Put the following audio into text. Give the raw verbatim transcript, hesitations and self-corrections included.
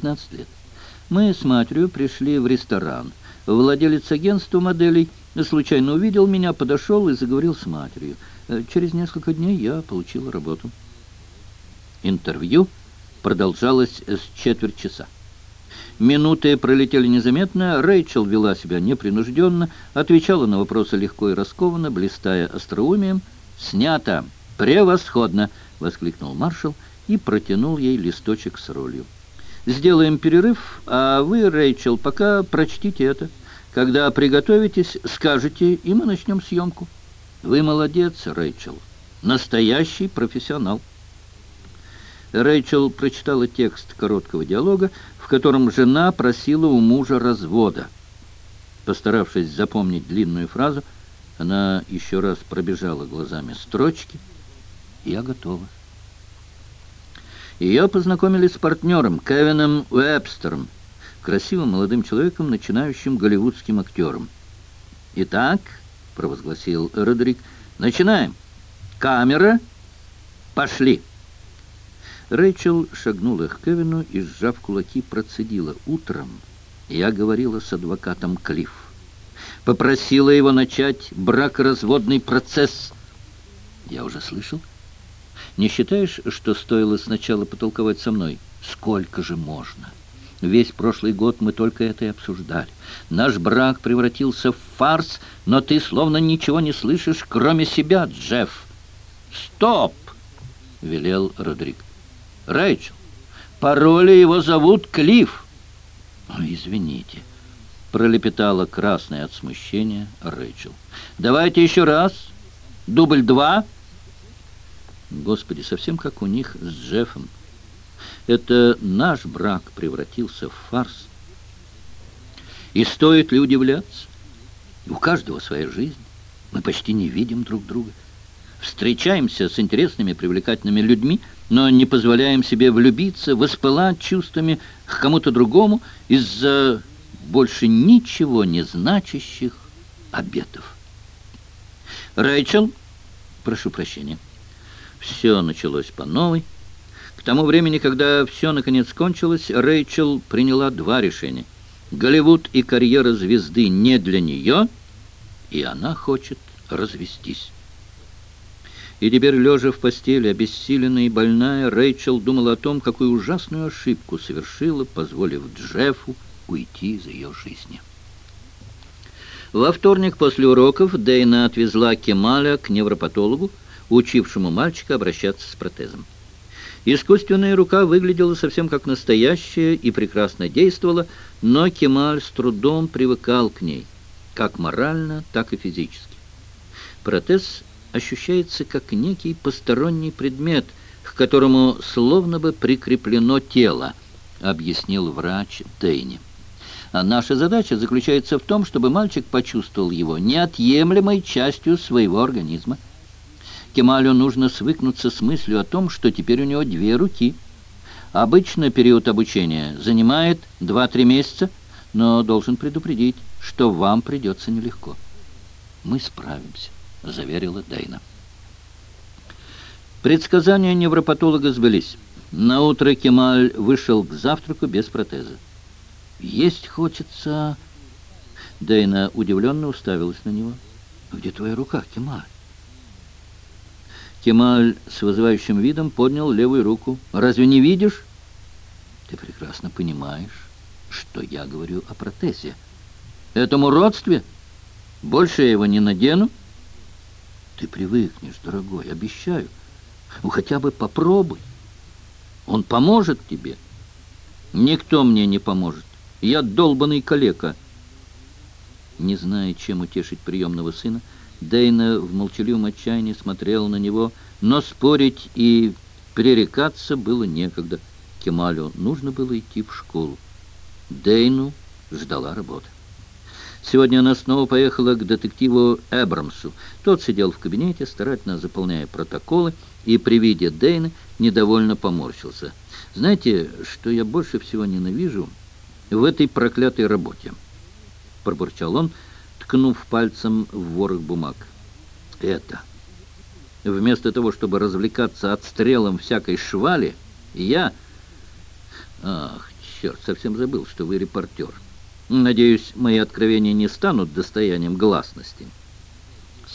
пятнадцать лет. Мы с матерью пришли в ресторан. Владелец агентства моделей случайно увидел меня, подошел и заговорил с матерью. Через несколько дней я получила работу. Интервью продолжалось с четверть часа. Минуты пролетели незаметно. Рэйчел вела себя непринужденно, отвечала на вопросы легко и раскованно, блистая остроумием. «Снято! Превосходно!» — воскликнул маршал и протянул ей листочек с ролью. «Сделаем перерыв, а вы, Рэйчел, пока прочтите это. Когда приготовитесь, скажете, и мы начнем съемку. Вы молодец, Рэйчел. Настоящий профессионал». Рэйчел прочитала текст короткого диалога, в котором жена просила у мужа развода. Постаравшись запомнить длинную фразу, она еще раз пробежала глазами строчки. «Я готова». Ее познакомили с партнером Кевином Уэбстером, красивым молодым человеком, начинающим голливудским актером. «Итак», — провозгласил Родерик, — «начинаем. Камера, пошли». Рэйчел шагнула к Кевину и, сжав кулаки, процедила: «Утром я говорила с адвокатом Клифф. Попросила его начать бракоразводный процесс». «Я уже слышал. Не считаешь, что стоило сначала потолковать со мной? Сколько же можно? Весь прошлый год мы только это и обсуждали. Наш брак превратился в фарс, но ты словно ничего не слышишь, кроме себя, Джефф». «Стоп!» — велел Родерик. «Рэйчел, по роли его зовут Клифф». «Извините», — пролепетала красная от смущения Рэйчел. «Давайте еще раз. Дубль два». Господи, совсем как у них с Джеффом. Это наш брак превратился в фарс. И стоит ли удивляться? У каждого своя жизнь. Мы почти не видим друг друга. Встречаемся с интересными, привлекательными людьми, но не позволяем себе влюбиться, воспылать чувствами к кому-то другому из-за больше ничего не значащих обетов. «Рэйчел, прошу прощения». Все началось по новой. К тому времени, когда все наконец кончилось, Рэйчел приняла два решения. Голливуд и карьера звезды не для нее, и она хочет развестись. И теперь, лежа в постели, обессиленная и больная, Рэйчел думала о том, какую ужасную ошибку совершила, позволив Джеффу уйти из ее жизни. Во вторник после уроков Дейна отвезла Кемаля к невропатологу, учившему мальчика обращаться с протезом. Искусственная рука выглядела совсем как настоящая и прекрасно действовала, но Кемаль с трудом привыкал к ней, как морально, так и физически. Протез ощущается как некий посторонний предмет, к которому словно бы прикреплено тело, объяснил врач Дейни. А наша задача заключается в том, чтобы мальчик почувствовал его неотъемлемой частью своего организма. Кемалю нужно свыкнуться с мыслью о том, что теперь у него две руки. Обычно период обучения занимает два-три месяца, но должен предупредить, что вам придется нелегко. «Мы справимся», — заверила Дейна. Предсказания невропатолога сбылись. Наутро Кемаль вышел к завтраку без протеза. «Есть хочется...» Дейна удивленно уставилась на него. «Где твоя рука, Кемаль?» Кемаль с вызывающим видом поднял левую руку. «Разве не видишь?» «Ты прекрасно понимаешь, что я говорю о протезе. Этому родстве? Больше я его не надену». «Ты привыкнешь, дорогой, обещаю. Ну, хотя бы попробуй. Он поможет тебе». «Никто мне не поможет. Я долбаный калека». Не зная, чем утешить приемного сына, Дейна в молчаливом отчаянии смотрела на него, но спорить и пререкаться было некогда. Кемалю нужно было идти в школу. Дейну ждала работа. Сегодня она снова поехала к детективу Эбрамсу. Тот сидел в кабинете, старательно заполняя протоколы, и при виде Дейны недовольно поморщился. «Знаете, что я больше всего ненавижу в этой проклятой работе?» — пробурчал он, ткнув пальцем в ворох бумаг. «Это. Вместо того, чтобы развлекаться отстрелом всякой швали, я... Ах, Черт, совсем забыл, что вы репортер. Надеюсь, мои откровения не станут достоянием гласности.